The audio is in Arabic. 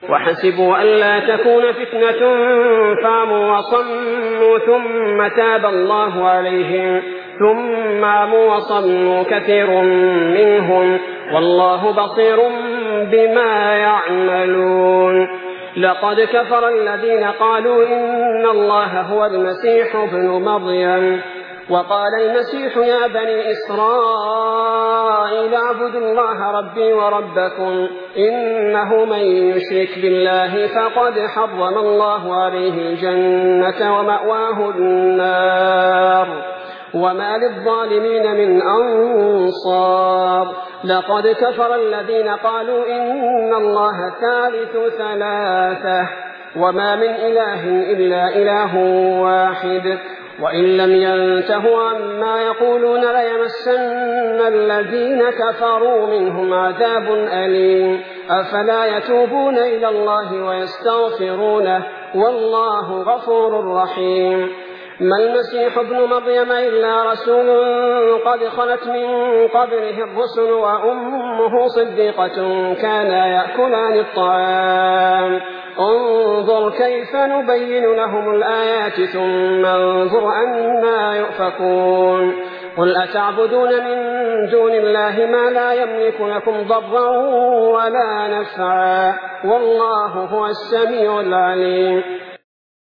وحسبوا ألا تكون فتنة فعموا وصموا ثم تاب الله عليهم ثم عموا وصموا كثير منهم والله بصير بما يعملون. لقد كفر الذين قالوا إن الله هو المسيح ابن مريم وقال المسيح يا بني إسرائيل اعبدوا الله ربي وربكم إنه من يشرك بالله فقد حرم الله عليه الجنة ومأواه النار وما للظالمين من أنصار. لقد كفر الذين قالوا إن الله ثالث ثلاثة وما من إله إلا إله واحد وإن لم ينتهوا عما يقولون ليمسن الذين كفروا منهم عذاب أليم. أفلا يتوبون إلى الله ويستغفرونه والله غفور رحيم. ما المسيح ابن مريم إلا رسول قد خلت من قبله الرسل وأمه صديقة كانا يأكلان الطعام انظر كيف نبين لهم الآيات ثم انظر أنا يؤفكون. قل أتعبدون من دون الله ما لا يملك لكم ضرا ولا نفعا والله هو السميع العليم.